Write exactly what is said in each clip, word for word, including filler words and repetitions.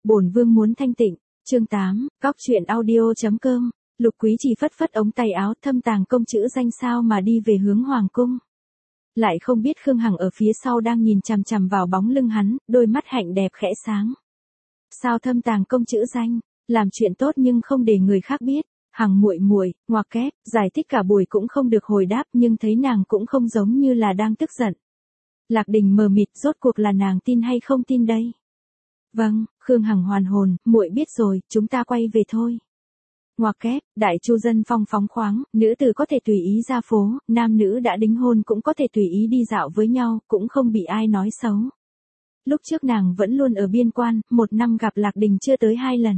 Bổn vương muốn thanh tịnh. Chương tám, cóc truyện audio chấm com. Lục Quý Trì phất phất ống tay áo, thâm tàng công chữ danh sao mà đi về hướng hoàng cung. Lại không biết Khương Hằng ở phía sau đang nhìn chằm chằm vào bóng lưng hắn, đôi mắt hạnh đẹp khẽ sáng. Sao thâm tàng công chữ danh, làm chuyện tốt nhưng không để người khác biết. Hằng muội muội, ngoặc kép, giải thích cả buổi cũng không được hồi đáp, nhưng thấy nàng cũng không giống như là đang tức giận. Lạc Đình mờ mịt, rốt cuộc là nàng tin hay không tin đây? Vâng, Khương Hằng hoàn hồn, muội biết rồi, chúng ta quay về thôi. Ngoặc kép, đại chu dân phong phóng khoáng, nữ tử có thể tùy ý ra phố, nam nữ đã đính hôn cũng có thể tùy ý đi dạo với nhau, cũng không bị ai nói xấu. Lúc trước nàng vẫn luôn ở biên quan, một năm gặp Lạc Đình chưa tới hai lần.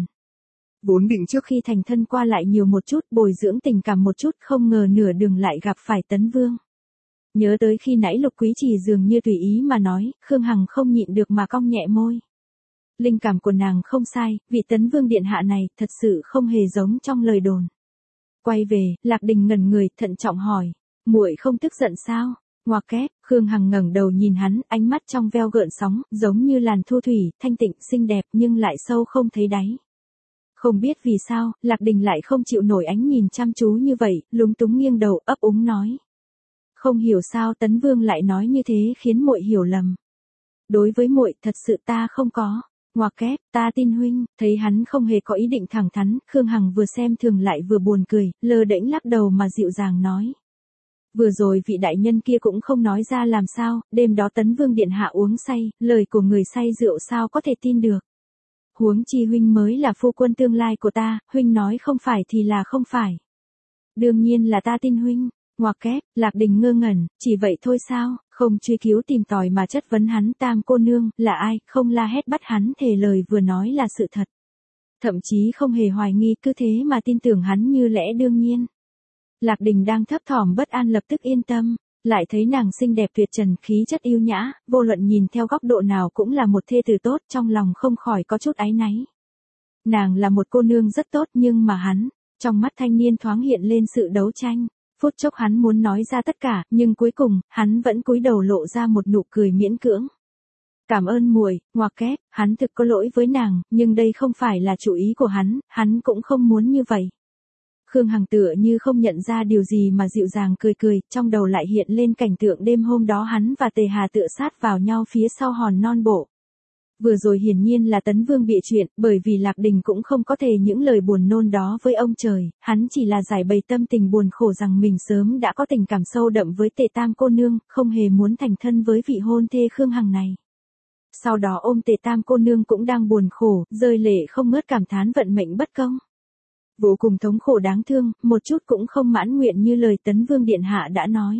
Vốn định trước khi thành thân qua lại nhiều một chút, bồi dưỡng tình cảm một chút, không ngờ nửa đường lại gặp phải Tấn Vương. Nhớ tới khi nãy Lục Quý Trì dường như tùy ý mà nói, Khương Hằng không nhịn được mà cong nhẹ môi. Linh cảm của nàng không sai, vị Tấn Vương điện hạ này thật sự không hề giống trong lời đồn. Quay về, Lạc Đình ngẩn người, thận trọng hỏi, muội không tức giận sao? Ngoặc kép, Khương Hằng ngẩng đầu nhìn hắn, ánh mắt trong veo gợn sóng, giống như làn thu thủy, thanh tịnh, xinh đẹp nhưng lại sâu không thấy đáy. Không biết vì sao, Lạc Đình lại không chịu nổi ánh nhìn chăm chú như vậy, lúng túng nghiêng đầu, ấp úng nói. Không hiểu sao Tấn Vương lại nói như thế khiến muội hiểu lầm. Đối với muội, thật sự ta không có. Ngoặc kép, ta tin huynh. Thấy hắn không hề có ý định thẳng thắn, Khương Hằng vừa xem thường lại vừa buồn cười, lơ đễnh lắc đầu mà dịu dàng nói. Vừa rồi vị đại nhân kia cũng không nói ra làm sao, đêm đó Tấn Vương điện hạ uống say, lời của người say rượu sao có thể tin được. Huống chi huynh mới là phu quân tương lai của ta, huynh nói không phải thì là không phải. Đương nhiên là ta tin huynh. Ngoặc kép, Lạc Đình ngơ ngẩn, chỉ vậy thôi sao, không truy cứu tìm tòi mà chất vấn hắn, Tam cô nương, là ai, không la hét bắt hắn thề lời vừa nói là sự thật. Thậm chí không hề hoài nghi, cứ thế mà tin tưởng hắn như lẽ đương nhiên. Lạc Đình đang thấp thỏm bất an lập tức yên tâm, lại thấy nàng xinh đẹp tuyệt trần, khí chất yêu nhã, vô luận nhìn theo góc độ nào cũng là một thê tử tốt, trong lòng không khỏi có chút áy náy. Nàng là một cô nương rất tốt nhưng mà hắn, trong mắt thanh niên thoáng hiện lên sự đấu tranh. Phút chốc hắn muốn nói ra tất cả, nhưng cuối cùng, hắn vẫn cúi đầu lộ ra một nụ cười miễn cưỡng. Cảm ơn muội, ngoặc kép, hắn thực có lỗi với nàng, nhưng đây không phải là chủ ý của hắn, hắn cũng không muốn như vậy. Khương Hằng tựa như không nhận ra điều gì mà dịu dàng cười cười, trong đầu lại hiện lên cảnh tượng đêm hôm đó hắn và Tề Hà tựa sát vào nhau phía sau hòn non bộ. Vừa rồi hiển nhiên là Tấn Vương bịa chuyện, bởi vì Lạc Đình cũng không có thể những lời buồn nôn đó với ông trời, hắn chỉ là giải bày tâm tình buồn khổ rằng mình sớm đã có tình cảm sâu đậm với Tề Tam cô nương, không hề muốn thành thân với vị hôn thê Khương Hằng này. Sau đó ôm Tề Tam cô nương cũng đang buồn khổ, rơi lệ không ngớt cảm thán vận mệnh bất công. Vô cùng thống khổ đáng thương, một chút cũng không mãn nguyện như lời Tấn Vương điện hạ đã nói.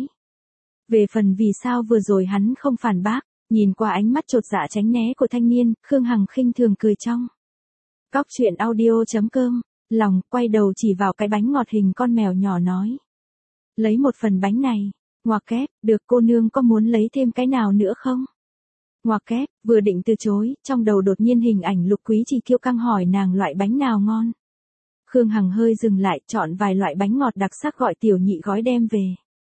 Về phần vì sao vừa rồi hắn không phản bác. Nhìn qua ánh mắt chột dạ tránh né của thanh niên, Khương Hằng khinh thường cười trong. Cóc truyện audio chấm com, lòng, quay đầu chỉ vào cái bánh ngọt hình con mèo nhỏ nói. Lấy một phần bánh này, ngoặc kép, được cô nương có muốn lấy thêm cái nào nữa không? Ngoặc kép, vừa định từ chối, trong đầu đột nhiên hình ảnh Lục Quý Trì kiêu căng hỏi nàng loại bánh nào ngon. Khương Hằng hơi dừng lại, chọn vài loại bánh ngọt đặc sắc gọi tiểu nhị gói đem về.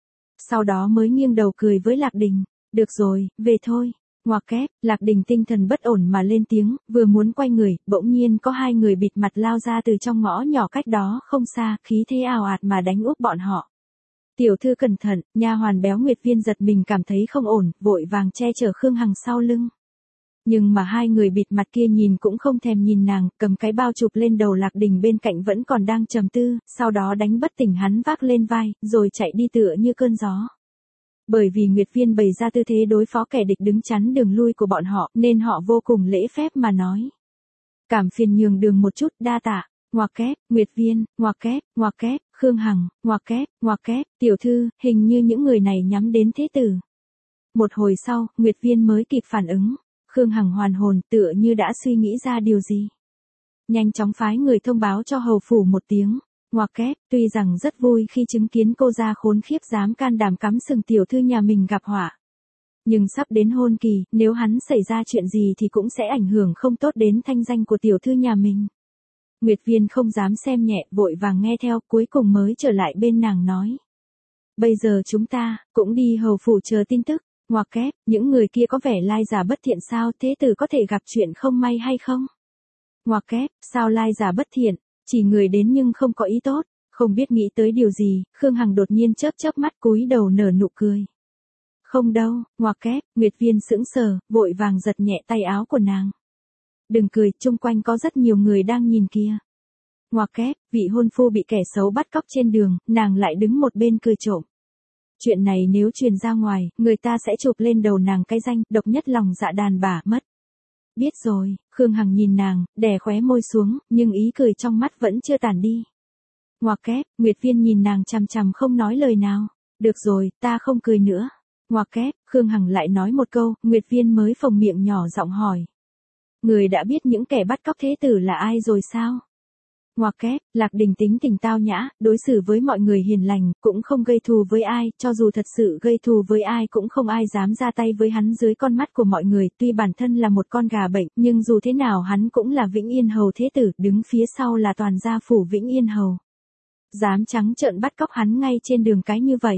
Sau đó mới nghiêng đầu cười với Lạc Đình. Được rồi, về thôi. Ngoặc kép, Lạc Đình tinh thần bất ổn mà lên tiếng, vừa muốn quay người, bỗng nhiên có hai người bịt mặt lao ra từ trong ngõ nhỏ cách đó không xa, khí thế ào ạt mà đánh úp bọn họ. Tiểu thư cẩn thận, nha hoàn béo Nguyệt Viên giật mình cảm thấy không ổn, vội vàng che chở Khương Hằng sau lưng. Nhưng mà hai người bịt mặt kia nhìn cũng không thèm nhìn nàng, cầm cái bao chụp lên đầu Lạc Đình bên cạnh vẫn còn đang trầm tư, sau đó đánh bất tỉnh hắn vác lên vai, rồi chạy đi tựa như cơn gió. Bởi vì Nguyệt Viên bày ra tư thế đối phó kẻ địch đứng chắn đường lui của bọn họ, nên họ vô cùng lễ phép mà nói. Cảm phiền nhường đường một chút, đa tạ. Ngoặc kép, Nguyệt Viên, ngoặc kép, ngoặc kép, Khương Hằng, ngoặc kép, ngoặc kép, tiểu thư, hình như những người này nhắm đến thế tử. Một hồi sau, Nguyệt Viên mới kịp phản ứng. Khương Hằng hoàn hồn, tựa như đã suy nghĩ ra điều gì. Nhanh chóng phái người thông báo cho hầu phủ một tiếng. Ngoặc kép, tuy rằng rất vui khi chứng kiến cô gia khốn khiếp dám can đảm cắm sừng tiểu thư nhà mình gặp họa. Nhưng sắp đến hôn kỳ, nếu hắn xảy ra chuyện gì thì cũng sẽ ảnh hưởng không tốt đến thanh danh của tiểu thư nhà mình. Nguyệt Viên không dám xem nhẹ, vội vàng nghe theo, cuối cùng mới trở lại bên nàng nói. Bây giờ chúng ta, cũng đi hầu phủ chờ tin tức. Ngoặc kép, những người kia có vẻ lai giả bất thiện sao, thế tử có thể gặp chuyện không may hay không? Ngoặc kép, sao lai giả bất thiện, chỉ người đến nhưng không có ý tốt, không biết nghĩ tới điều gì, Khương Hằng đột nhiên chớp chớp mắt cúi đầu nở nụ cười. Không đâu, ngoặc kép, Nguyệt Viên sững sờ, vội vàng giật nhẹ tay áo của nàng. Đừng cười, chung quanh có rất nhiều người đang nhìn kia. Ngoặc kép, vị hôn phu bị kẻ xấu bắt cóc trên đường, nàng lại đứng một bên cười trộm. Chuyện này nếu truyền ra ngoài, người ta sẽ chụp lên đầu nàng cái danh, độc nhất lòng dạ đàn bà mất. Biết rồi, Khương Hằng nhìn nàng, đè khóe môi xuống, nhưng ý cười trong mắt vẫn chưa tản đi. Ngoặc kép, Nguyệt Viên nhìn nàng chằm chằm không nói lời nào. Được rồi, ta không cười nữa. Ngoặc kép, Khương Hằng lại nói một câu, Nguyệt Viên mới phồng miệng nhỏ giọng hỏi. Người đã biết những kẻ bắt cóc thế tử là ai rồi sao? Ngoặc kép, Lạc Đình tính tình tao nhã, đối xử với mọi người hiền lành, cũng không gây thù với ai, cho dù thật sự gây thù với ai cũng không ai dám ra tay với hắn dưới con mắt của mọi người, tuy bản thân là một con gà bệnh, nhưng dù thế nào hắn cũng là Vĩnh Yên Hầu thế tử, đứng phía sau là toàn gia phủ Vĩnh Yên Hầu. Dám trắng trợn bắt cóc hắn ngay trên đường cái như vậy.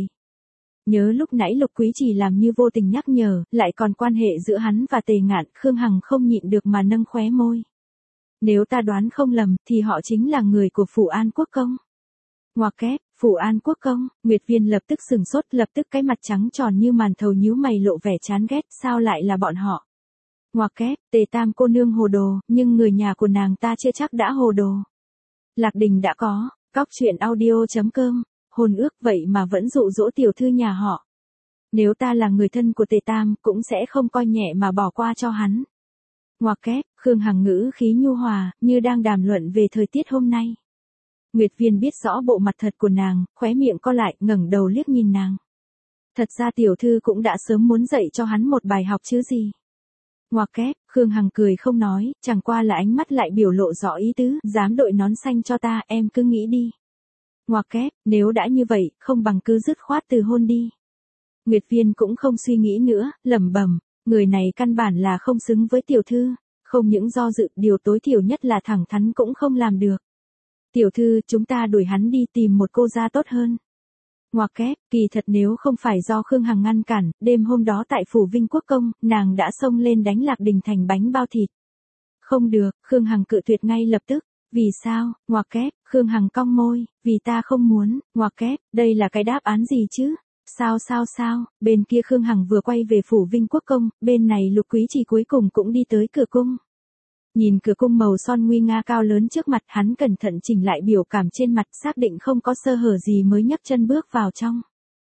Nhớ lúc nãy Lục Quý chỉ làm như vô tình nhắc nhở, lại còn quan hệ giữa hắn và Tề Ngạn, Khương Hằng không nhịn được mà nâng khóe môi. Nếu ta đoán không lầm, thì họ chính là người của Phủ An Quốc Công. Ngoặc kép, Phủ An Quốc Công, Nguyệt Viên lập tức sừng sốt, lập tức cái mặt trắng tròn như màn thầu nhíu mày lộ vẻ chán ghét, sao lại là bọn họ? Ngoặc kép, Tề Tam cô nương hồ đồ, nhưng người nhà của nàng ta chưa chắc đã hồ đồ. Lạc Đình đã có, cóc truyện audio chấm com, hôn ước vậy mà vẫn dụ dỗ tiểu thư nhà họ. Nếu ta là người thân của Tề Tam, cũng sẽ không coi nhẹ mà bỏ qua cho hắn. Ngoặc kép, Khương Hằng ngữ khí nhu hòa, như đang đàm luận về thời tiết hôm nay. Nguyệt Viên biết rõ bộ mặt thật của nàng, khóe miệng co lại, ngẩng đầu liếc nhìn nàng. Thật ra tiểu thư cũng đã sớm muốn dạy cho hắn một bài học chứ gì. Ngoặc kép, Khương Hằng cười không nói, chẳng qua là ánh mắt lại biểu lộ rõ ý tứ, dám đội nón xanh cho ta, em cứ nghĩ đi. Ngoặc kép, nếu đã như vậy, không bằng cứ dứt khoát từ hôn đi. Nguyệt Viên cũng không suy nghĩ nữa, lẩm bẩm, người này căn bản là không xứng với tiểu thư, không những do dự, điều tối thiểu nhất là thẳng thắn cũng không làm được. Tiểu thư, chúng ta đuổi hắn đi tìm một cô gia tốt hơn. Ngoặc kép, kỳ thật nếu không phải do Khương Hằng ngăn cản, đêm hôm đó tại phủ Vinh Quốc Công, nàng đã xông lên đánh Lạc Đình thành bánh bao thịt. Không được, Khương Hằng cự tuyệt ngay lập tức. Vì sao? Ngoặc kép, Khương Hằng cong môi, vì ta không muốn. Ngoặc kép, đây là cái đáp án gì chứ? Sao sao sao, bên kia Khương Hằng vừa quay về phủ Vinh Quốc Công, bên này Lục Quý Trì cuối cùng cũng đi tới cửa cung. Nhìn cửa cung màu son nguy nga cao lớn trước mặt, hắn cẩn thận chỉnh lại biểu cảm trên mặt, xác định không có sơ hở gì mới nhấc chân bước vào trong.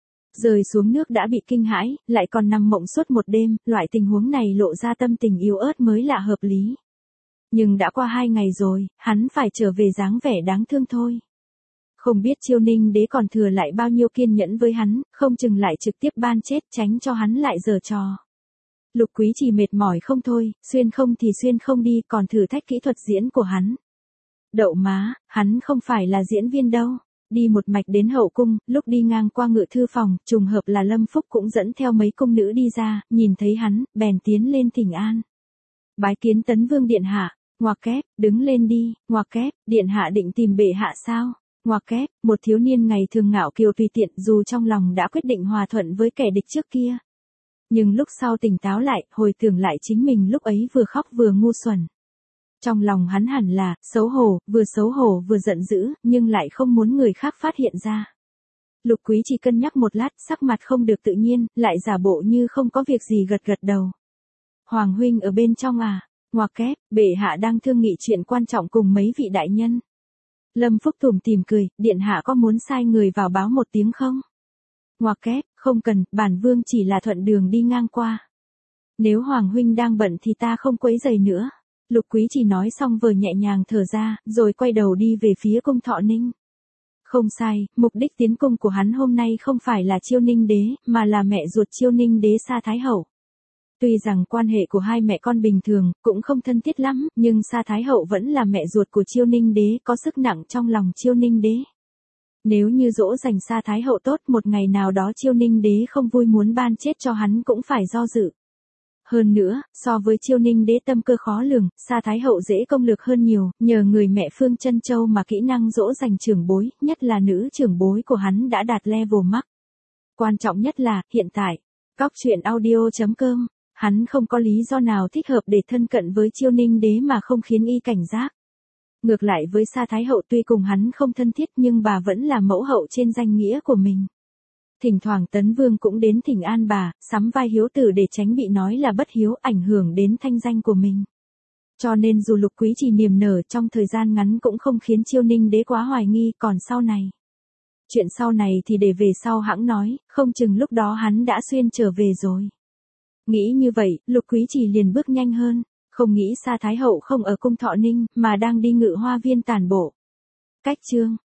Rơi xuống nước đã bị kinh hãi, lại còn nằm mộng suốt một đêm, loại tình huống này lộ ra tâm tình yếu ớt mới lạ hợp lý. Nhưng đã qua hai ngày rồi, hắn phải trở về dáng vẻ đáng thương thôi. Không biết Chiêu Ninh đế còn thừa lại bao nhiêu kiên nhẫn với hắn, không chừng lại trực tiếp ban chết tránh cho hắn lại giở trò. Lục Quý chỉ mệt mỏi không thôi, xuyên không thì xuyên không đi, còn thử thách kỹ thuật diễn của hắn. Đậu má, hắn không phải là diễn viên đâu. Đi một mạch đến hậu cung, lúc đi ngang qua ngự thư phòng, trùng hợp là Lâm Phúc cũng dẫn theo mấy cung nữ đi ra, nhìn thấy hắn, bèn tiến lên thỉnh an. Bái kiến Tấn Vương điện hạ. Ngoặc kép, đứng lên đi. Ngoặc kép, điện hạ định tìm bệ hạ sao? Ngoặc kép, một thiếu niên ngày thường ngạo kiều tùy tiện, dù trong lòng đã quyết định hòa thuận với kẻ địch trước kia. Nhưng lúc sau tỉnh táo lại, hồi tưởng lại chính mình lúc ấy vừa khóc vừa ngu xuẩn. Trong lòng hắn hẳn là, xấu hổ, vừa xấu hổ vừa giận dữ, nhưng lại không muốn người khác phát hiện ra. Lục Quý chỉ cân nhắc một lát, sắc mặt không được tự nhiên, lại giả bộ như không có việc gì gật gật đầu. Hoàng huynh ở bên trong à? Ngoặc kép, bệ hạ đang thương nghị chuyện quan trọng cùng mấy vị đại nhân. Lâm Phúc tủm tỉm cười, điện hạ có muốn sai người vào báo một tiếng không? Ngoặc kép, không cần, bản vương chỉ là thuận đường đi ngang qua. Nếu Hoàng huynh đang bận thì ta không quấy rầy nữa. Lục Quý chỉ nói xong vừa nhẹ nhàng thở ra, rồi quay đầu đi về phía cung Thọ Ninh. Không sai, mục đích tiến cung của hắn hôm nay không phải là Chiêu Ninh đế, mà là mẹ ruột Chiêu Ninh đế Sa Thái Hậu. Tuy rằng quan hệ của hai mẹ con bình thường, cũng không thân thiết lắm, nhưng Sa Thái Hậu vẫn là mẹ ruột của Chiêu Ninh đế, có sức nặng trong lòng Chiêu Ninh đế. Nếu như dỗ dành Sa Thái Hậu tốt, một ngày nào đó Chiêu Ninh đế không vui muốn ban chết cho hắn cũng phải do dự. Hơn nữa, so với Chiêu Ninh đế tâm cơ khó lường, Sa Thái Hậu dễ công lược hơn nhiều, nhờ người mẹ Phương Chân Châu mà kỹ năng dỗ dành trưởng bối, nhất là nữ trưởng bối của hắn đã đạt level max. Quan trọng nhất là, hiện tại, cóc truyện audio chấm com hắn không có lý do nào thích hợp để thân cận với Chiêu Ninh đế mà không khiến y cảnh giác. Ngược lại với Sa Thái hậu tuy cùng hắn không thân thiết nhưng bà vẫn là mẫu hậu trên danh nghĩa của mình. Thỉnh thoảng Tấn Vương cũng đến thỉnh an bà, sắm vai hiếu tử để tránh bị nói là bất hiếu ảnh hưởng đến thanh danh của mình. Cho nên dù Lục Quý Trì niềm nở trong thời gian ngắn cũng không khiến Chiêu Ninh đế quá hoài nghi, còn sau này. Chuyện sau này thì để về sau hãng nói, không chừng lúc đó hắn đã xuyên trở về rồi. Nghĩ như vậy, Lục Quý Trì liền bước nhanh hơn, không nghĩ Sa Thái hậu không ở cung Thọ Ninh, mà đang đi Ngự Hoa Viên tản bộ. Cách chương